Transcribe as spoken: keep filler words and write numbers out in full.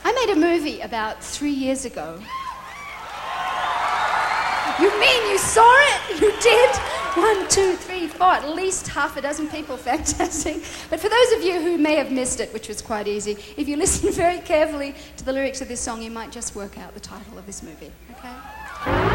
I made a movie about three years ago. You mean you saw it? You did? One, two, three, four, at least half a dozen people. Fantastic. But for those of you who may have missed it, which was quite easy, if you listen very carefully to the lyrics of this song, you might just work out the title of this movie, okay?